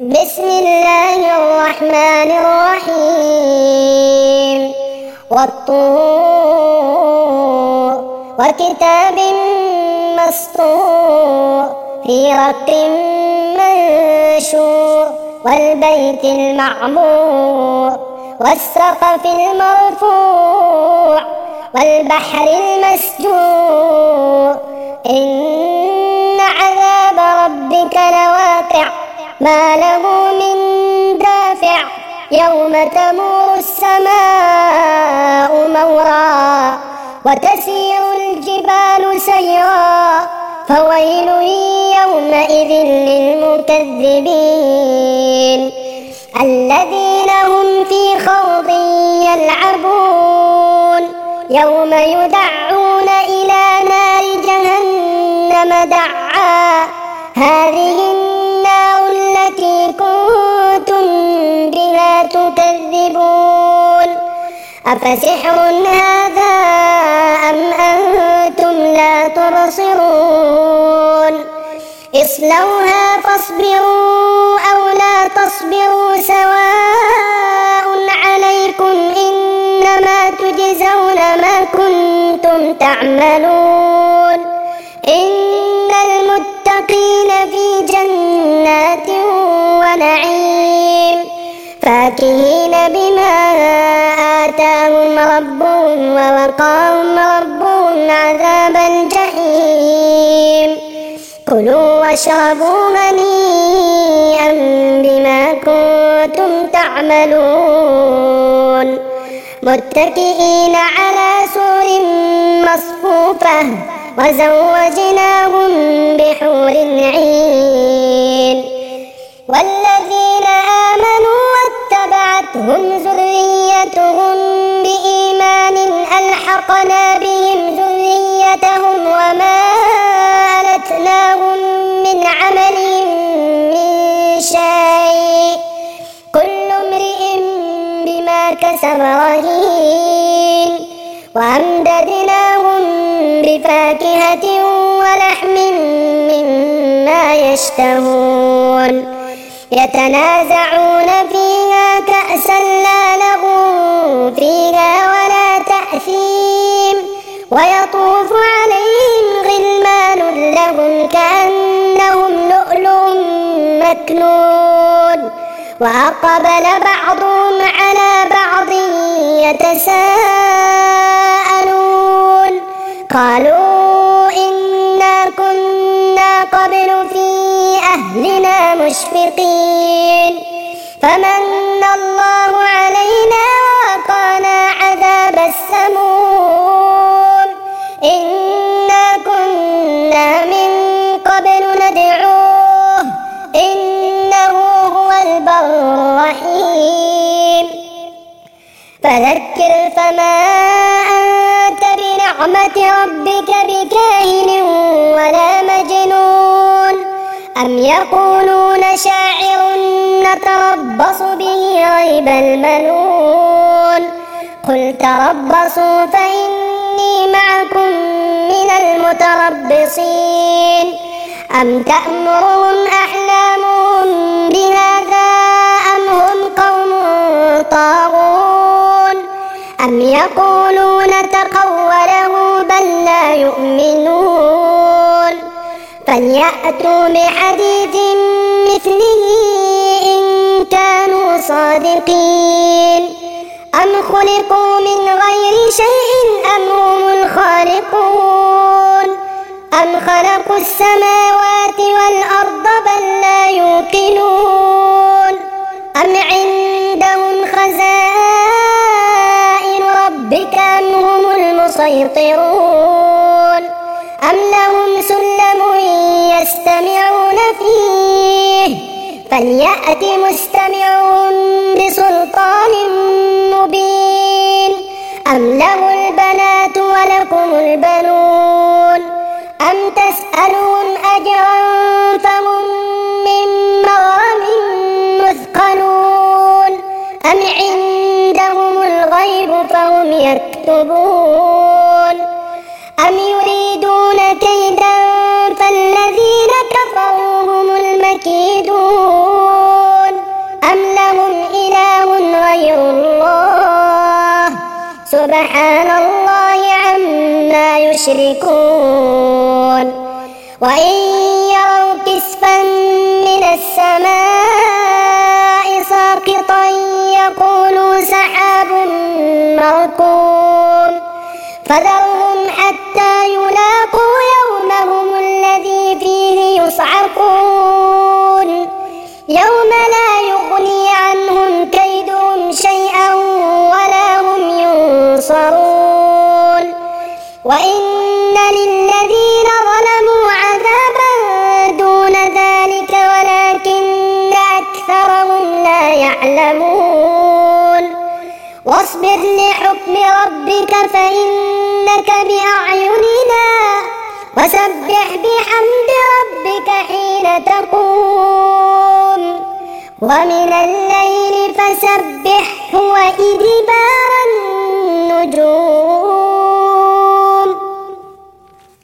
بسم الله الرحمن الرحيم والطور وكتاب مسطور في رق منشور والبيت المعمور والسقف المرفوع والبحر المسجور إن عذاب ربك لواقع ما له من دافع يوم تمور السماء مورا وتسير الجبال سيرا فويل يومئذ للمكذبين الذين هم في خوض يلعبون يوم يدعون إلى نار جهنم دعا هذه النار التي كنتم بها تكذبون أفسحر هذا أم أنتم لا تبصرون اصلوها فاصبروا أو لا تصبروا سواء عليكم إنما تجزون ما كنتم تعملون إن المتقين في جنات ونعيم فاكهين بما آتاهم ربهم ووقاهم ربهم عذاب الجحيم كلوا واشربوا هنيئا بما كنتم تعملون متكئين على سور مصفوفة وزوجناهم بحور عين والذين آمنوا واتبعتهم ذريتهم بإيمان ألحقنا بهم ذريتهم وما ألتناهم من عملهم من شيء كل امرئ بما كسب رهين وأمددناهم بفاكهة ولحم مما يشتهون يتنازعون فيها كأسا لا لغو فيها ولا تأثيم ويطوف عليهم غلمان لهم كأنهم لؤلؤ مكنون وأقبل بعضهم على بعض يتساءلون قالوا إنا كنا قبل في أهلنا مشفقين فمن الله علينا ووقانا عذاب السموم إنا كنا من قبل ندعوه إنه هو البر الرحيم فذكر فما أنت بنعمة ربك بكاهن ولا مجنون أم يقولون شاعر نتربص به ريب المنون قل تربصوا فإني معكم من المتربصين أم تأمرهم أحلامهم بهذا أم هم قوم طاغون أم يقولون تقوله بل لا يؤمنون فليأتوا بحديث مثله إن كانوا صادقين أم خلقوا من غير شيء أم هم الخالقون أم خلقوا السماوات والأرض بل لا يوقنون أم عندهم خزائن ربك أم هم المسيطرون أم لهم سلم يستمعون فيه فليأت مستمعهم بسلطان مبين أم له البنات ولكم البنون أم تسألهم أجرا فهم من مغرم مثقلون أم عندهم الغيب فهم يكتبون أم يريدون كيدا فالذين كفروا هم المكيدون سبحان الله عما يشركون وإن يروا كسفا من السماء ساقطا يقولوا سحاب مركوم فذرهم حتى يلاقوا يومهم الذي فيه يصعقون يوم لا يغني عنهم كيدهم شيئا ولا هم ينصرون وإن للذين ظلموا عذابا دون ذلك ولكن أكثرهم لا يعلمون واصبر لحكم ربك فإنك بأعيننا وسبح بحمد ربك حين تقوم ومن الليل فسبحه وإدبار